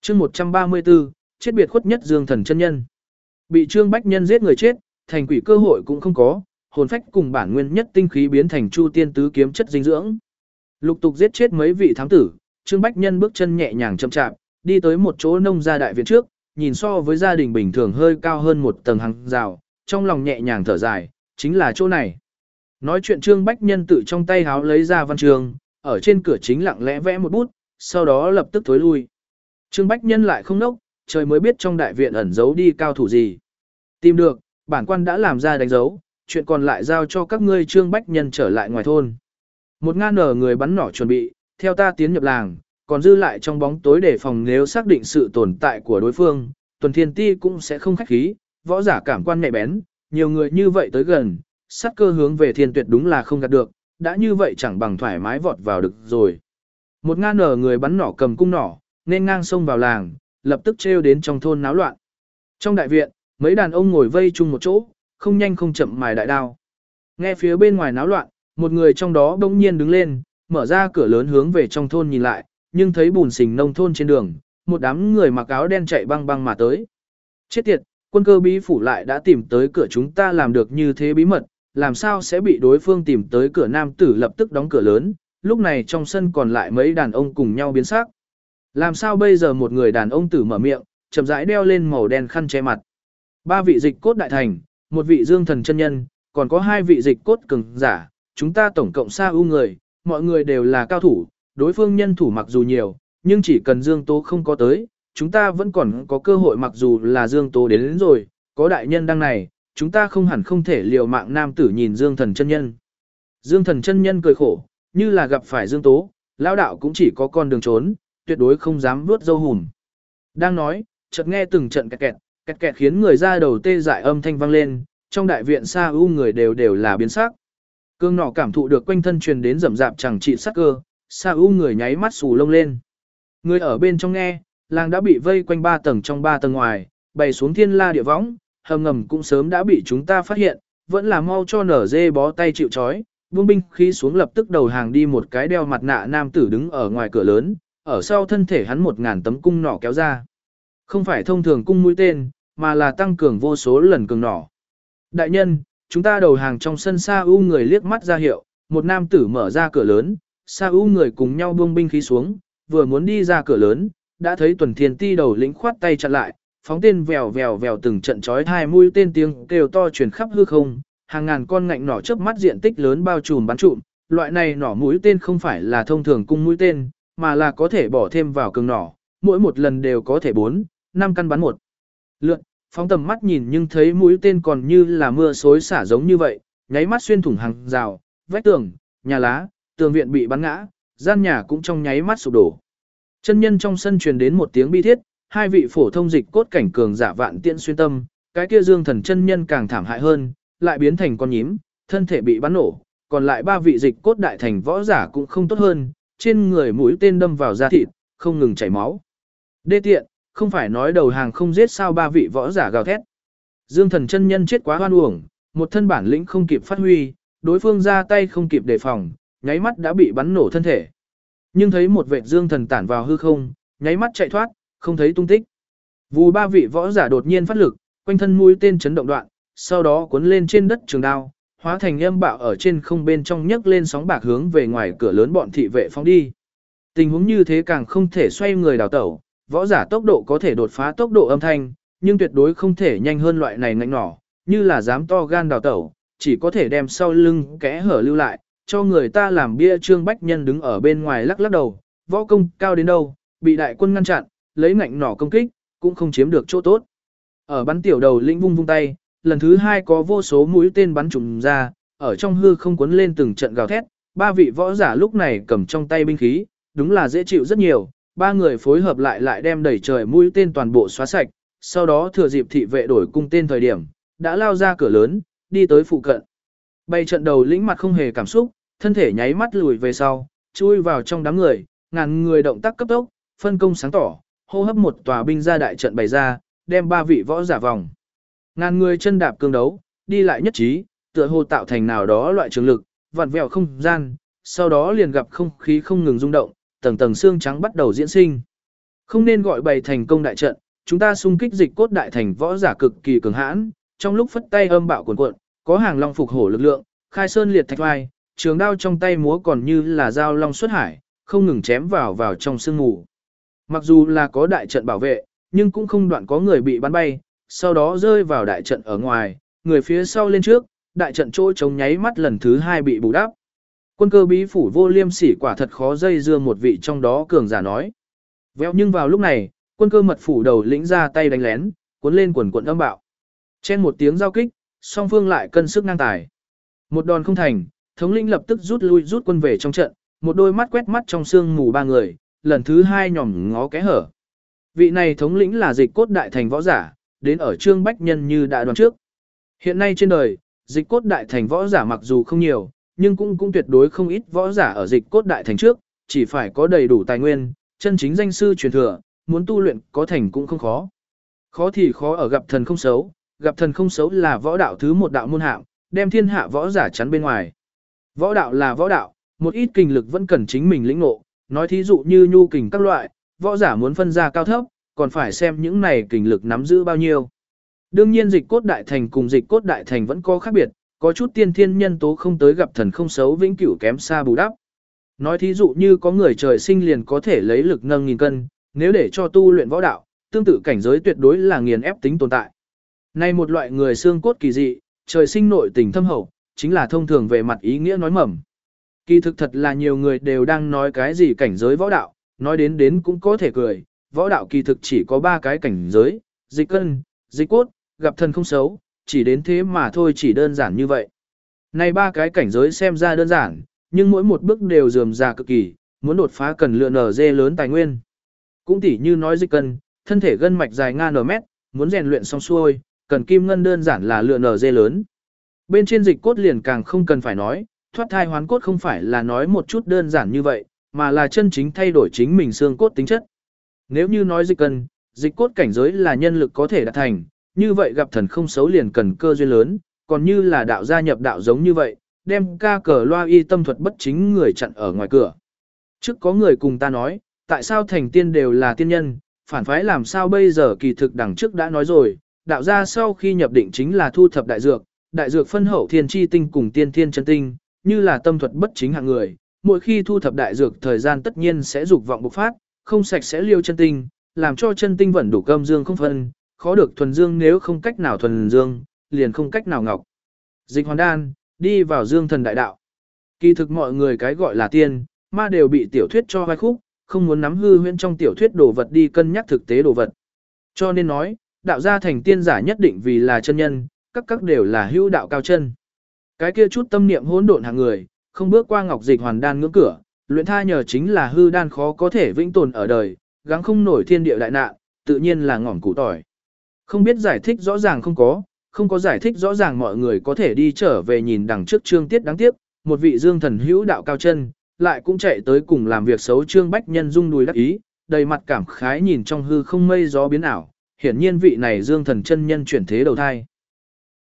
chương 134, chết biệt khuất nhất Dương Thần chân nhân. Bị Trương Bách Nhân giết người chết, thành quỷ cơ hội cũng không có, hồn phách cùng bản nguyên nhất tinh khí biến thành Chu Tiên tứ kiếm chất dinh dưỡng. Lục tục giết chết mấy vị thám tử, Trương Bách Nhân bước chân nhẹ nhàng chậm chạp, đi tới một chỗ nông gia đại viện trước, nhìn so với gia đình bình thường hơi cao hơn một tầng hàng rào, trong lòng nhẹ nhàng thở dài, chính là chỗ này. Nói chuyện Trương Bách Nhân tự trong tay háo lấy ra văn trường, ở trên cửa chính lặng lẽ vẽ một bút, sau đó lập tức thối lui. Trương Bách Nhân lại không nốc, trời mới biết trong đại viện ẩn giấu đi cao thủ gì. Tìm được, bản quan đã làm ra đánh dấu, chuyện còn lại giao cho các ngươi. Trương Bách Nhân trở lại ngoài thôn. 1000 người bắn nỏ chuẩn bị, theo ta tiến nhập làng, còn dư lại trong bóng tối để phòng nếu xác định sự tồn tại của đối phương, Tuần Thiên Ti cũng sẽ không khách khí, võ giả cảm quan nhạy bén, nhiều người như vậy tới gần, sát cơ hướng về Thiên Tuyệt đúng là không gạt được, đã như vậy chẳng bằng thoải mái vọt vào được rồi. 1000 người bắn nỏ cầm cung nỏ, nên ngang sông vào làng, lập tức trêu đến trong thôn náo loạn. Trong đại viện, mấy đàn ông ngồi vây chung một chỗ, không nhanh không chậm mài đại đao. Nghe phía bên ngoài náo loạn, một người trong đó bỗng nhiên đứng lên, mở ra cửa lớn hướng về trong thôn nhìn lại, nhưng thấy bùn xình nông thôn trên đường, một đám người mặc áo đen chạy băng băng mà tới. Chết tiệt, quân cơ bí phủ lại đã tìm tới cửa chúng ta làm được như thế bí mật, làm sao sẽ bị đối phương tìm tới cửa. Nam tử lập tức đóng cửa lớn, lúc này trong sân còn lại mấy đàn ông cùng nhau biến sắc. Làm sao bây giờ? Một người đàn ông tử mở miệng, chậm rãi đeo lên màu đen khăn che mặt. 3 vị dịch cốt đại thành, 1 vị Dương Thần chân nhân, còn có 2 vị dịch cốt cường giả, chúng ta tổng cộng xa ưu người, mọi người đều là cao thủ, đối phương nhân thủ mặc dù nhiều, nhưng chỉ cần Dương Tố không có tới, chúng ta vẫn còn có cơ hội. Mặc dù là Dương Tố đến rồi, có đại nhân đăng này, chúng ta không hẳn không thể liều mạng. Nam tử nhìn Dương Thần chân nhân. Dương Thần chân nhân cười khổ, như là gặp phải Dương Tố, lão đạo cũng chỉ có con đường trốn, tuyệt đối không dám vuốt râu hùm. Đang nói, chợt nghe từng trận kẹt kẹt khiến người ra đầu tê dại âm thanh vang lên, trong đại viện xa ưu người đều là biến sắc. Cương nỏ cảm thụ được quanh thân truyền đến rầm rạp chẳng trị sắc cơ, xa ưu người nháy mắt xù lông lên. Người ở bên trong nghe, làng đã bị vây quanh 3 tầng trong 3 tầng ngoài, bày xuống thiên la địa võng, hầm ngầm cũng sớm đã bị chúng ta phát hiện, vẫn là mau cho nở dê bó tay chịu trói. Buông binh khí xuống lập tức đầu hàng đi. Một cái đeo mặt nạ nam tử đứng ở ngoài cửa lớn, ở sau thân thể hắn 1000 tấm cung nỏ kéo ra. Không phải thông thường cung mũi tên, mà là tăng cường vô số lần cường nỏ. Đại nhân, chúng ta đầu hàng. Trong sân Sa U người liếc mắt ra hiệu, một nam tử mở ra cửa lớn, Sa U người cùng nhau buông binh khí xuống, vừa muốn đi ra cửa lớn, đã thấy Tuần Thiên Ti đầu lĩnh khoát tay chặn lại, phóng tên vèo vèo vèo từng trận chói tai mũi tên tiếng kêu to truyền khắp hư không, hàng ngàn con ngạnh nỏ chớp mắt diện tích lớn bao trùm bắn trụm. Loại này nỏ mũi tên không phải là thông thường cung mũi tên, mà là có thể bỏ thêm vào cường nỏ, mỗi một lần đều có thể 4, 5 căn bắn một lượt. Phóng tầm mắt nhìn nhưng thấy mũi tên còn như là mưa xối xả giống như vậy, nháy mắt xuyên thủng hàng rào, vách tường, nhà lá, tường viện bị bắn ngã, gian nhà cũng trong nháy mắt sụp đổ. Chân nhân trong sân truyền đến một tiếng bi thiết, 2 vị phổ thông dịch cốt cảnh cường giả vạn tiễn xuyên tâm, cái kia Dương Thần chân nhân càng thảm hại hơn, lại biến thành con nhím, thân thể bị bắn nổ, còn lại 3 vị dịch cốt đại thành võ giả cũng không tốt hơn, trên người mũi tên đâm vào da thịt, không ngừng chảy máu. Đê tiện, không phải nói đầu hàng không giết sao? 3 vị võ giả gào thét. Dương Thần chân nhân chết quá hoan uổng, một thân bản lĩnh không kịp phát huy, đối phương ra tay không kịp đề phòng, nháy mắt đã bị bắn nổ thân thể. Nhưng thấy một vệt Dương Thần tản vào hư không, nháy mắt chạy thoát, không thấy tung tích. Vù 3 vị võ giả đột nhiên phát lực, quanh thân mũi tên chấn động đoạn, sau đó cuốn lên trên đất trường đao, hóa thành âm bạo ở trên không, bên trong nhấc lên sóng bạc hướng về ngoài cửa lớn bọn thị vệ phóng đi. Tình huống như thế càng không thể xoay người đào tẩu, võ giả tốc độ có thể đột phá tốc độ âm thanh, nhưng tuyệt đối không thể nhanh hơn loại này ngạnh nỏ, như là dám to gan đào tẩu, chỉ có thể đem sau lưng kẽ hở lưu lại, cho người ta làm bia. Trương Bách Nhân đứng ở bên ngoài lắc lắc đầu, võ công cao đến đâu, bị đại quân ngăn chặn, lấy ngạnh nỏ công kích, cũng không chiếm được chỗ tốt. Ở bắn tiểu đầu lĩnh vung vung tay, lần thứ 2 có vô số mũi tên bắn trùm ra, ở trong hư không cuốn lên từng trận gào thét. 3 vị võ giả lúc này cầm trong tay binh khí, đúng là dễ chịu rất nhiều. 3 người phối hợp lại đem đẩy trời mũi tên toàn bộ xóa sạch, sau đó thừa dịp thị vệ đổi cung tên thời điểm, đã lao ra cửa lớn, đi tới phụ cận. Bay trận đầu lĩnh mặt không hề cảm xúc, thân thể nháy mắt lùi về sau, chui vào trong đám người, ngàn người động tác cấp tốc, phân công sáng tỏ, hô hấp một tòa binh ra đại trận bày ra, đem 3 vị võ giả vòng. Ngàn người chân đạp cương đấu, đi lại nhất trí, tựa hồ tạo thành nào đó loại trường lực, vặn vẹo không gian, sau đó liền gặp không khí không ngừng rung động, tầng tầng xương trắng bắt đầu diễn sinh. Không nên gọi bày thành công đại trận, chúng ta xung kích dịch cốt đại thành võ giả cực kỳ cường hãn, trong lúc phất tay âm bạo cuồn cuộn, có hàng long phục hổ lực lượng, khai sơn liệt thạch vai, trường đao trong tay múa còn như là dao long xuất hải, không ngừng chém vào trong sương mù. Mặc dù là có đại trận bảo vệ, nhưng cũng không đoạn có người bị bắn bay, sau đó rơi vào đại trận ở ngoài, người phía sau lên trước, đại trận chỗ trống nháy mắt lần thứ 2 bị bù đắp. Quân cơ bí phủ Vô Liêm Sỉ quả thật khó dây dưa một vị trong đó cường giả nói. Vẹo nhưng vào lúc này, quân cơ mật phủ đầu lĩnh ra tay đánh lén, cuốn lên quần quần âm bạo. Trên một tiếng giao kích, song phương lại cân sức ngang tài. Một đòn không thành, thống lĩnh lập tức rút quân về trong trận, một đôi mắt quét mắt trong sương mù 3 người, lần thứ 2 nhòm ngó kẽ hở. Vị này thống lĩnh là dịch cốt đại thành võ giả, đến ở Trương Bách Nhân như đã đoán trước. Hiện nay trên đời, dịch cốt đại thành võ giả mặc dù không nhiều, nhưng cũng tuyệt đối không ít võ giả ở dịch cốt đại thành trước, chỉ phải có đầy đủ tài nguyên, chân chính danh sư truyền thừa, muốn tu luyện có thành cũng không khó. Khó thì khó ở gặp thần không xấu, gặp thần không xấu là võ đạo thứ 1 đạo môn hạng, đem thiên hạ võ giả chắn bên ngoài. Võ đạo là võ đạo, một ít kình lực vẫn cần chính mình lĩnh ngộ, nói thí dụ như nhu kình các loại, võ giả muốn phân ra cao thấp, còn phải xem những này kình lực nắm giữ bao nhiêu. Đương nhiên dịch cốt đại thành cùng dịch cốt đại thành vẫn có khác biệt, có chút tiên thiên nhân tố không tới gặp thần không xấu vĩnh cửu kém xa bù đắp. Nói thí dụ như có người trời sinh liền có thể lấy lực nâng nghìn cân, nếu để cho tu luyện võ đạo, tương tự cảnh giới tuyệt đối là nghiền ép tính tồn tại. Nay một loại người xương cốt kỳ dị, trời sinh nội tình thâm hậu, chính là thông thường về mặt ý nghĩa nói mầm. Kỳ thực thật là nhiều người đều đang nói cái gì cảnh giới võ đạo, nói đến cũng có thể cười, võ đạo kỳ thực chỉ có 3 cái cảnh giới, dịch cân, dịch cốt, gặp thần không xấu, chỉ đến thế mà thôi, chỉ đơn giản như vậy. Này 3 cái cảnh giới xem ra đơn giản, nhưng mỗi một bước đều rườm rà cực kỳ, muốn đột phá cần lựa nở dê lớn tài nguyên. Cũng tỉ như nói dịch cân, thân thể gân mạch dài ngang mét, muốn rèn luyện xong xuôi, cần kim ngân đơn giản là lựa nở dê lớn. Bên trên dịch cốt liền càng không cần phải nói, thoát thai hoán cốt không phải là nói một chút đơn giản như vậy, mà là chân chính thay đổi chính mình xương cốt tính chất. Nếu như nói dịch cân, dịch cốt cảnh giới là nhân lực có thể đạt thành, như vậy gặp thần không xấu liền cần cơ duyên lớn, còn như là đạo gia nhập đạo giống như vậy, đem ca cờ loa y tâm thuật bất chính người chặn ở ngoài cửa. Trước có người cùng ta nói, tại sao thành tiên đều là tiên nhân, phản phái làm sao bây giờ, kỳ thực đằng trước đã nói rồi, đạo gia sau khi nhập định chính là thu thập đại dược phân hậu thiên chi tinh cùng tiên thiên chân tinh, như là tâm thuật bất chính hạng người, mỗi khi thu thập đại dược thời gian tất nhiên sẽ dục vọng bộc phát, không sạch sẽ liêu chân tinh, làm cho chân tinh vẫn đủ âm dương không phân, khó được thuần dương, nếu không cách nào thuần dương, liền không cách nào ngọc. Dịch hoàn đan, đi vào dương thần đại đạo. Kỳ thực mọi người cái gọi là tiên, ma đều bị tiểu thuyết cho vai khúc, không muốn nắm hư huyễn trong tiểu thuyết đồ vật đi cân nhắc thực tế đồ vật. Cho nên nói, đạo gia thành tiên giả nhất định vì là chân nhân, các đều là hữu đạo cao chân. Cái kia chút tâm niệm hỗn độn hạng người, không bước qua ngọc dịch hoàn đan ngưỡng cửa, luyện tha nhờ chính là hư đan khó có thể vĩnh tồn ở đời, gắng không nổi thiên địa đại nạn, tự nhiên là ngỏm củ tỏi. Không biết giải thích rõ ràng không có giải thích rõ ràng, mọi người có thể đi trở về nhìn đằng trước chương tiết. Đáng tiếc, một vị dương thần hữu đạo cao chân, lại cũng chạy tới cùng làm việc xấu Trương Bách Nhân rung đùi đắc ý, đầy mặt cảm khái nhìn trong hư không mây gió biến ảo, hiển nhiên vị này dương thần chân nhân chuyển thế đầu thai.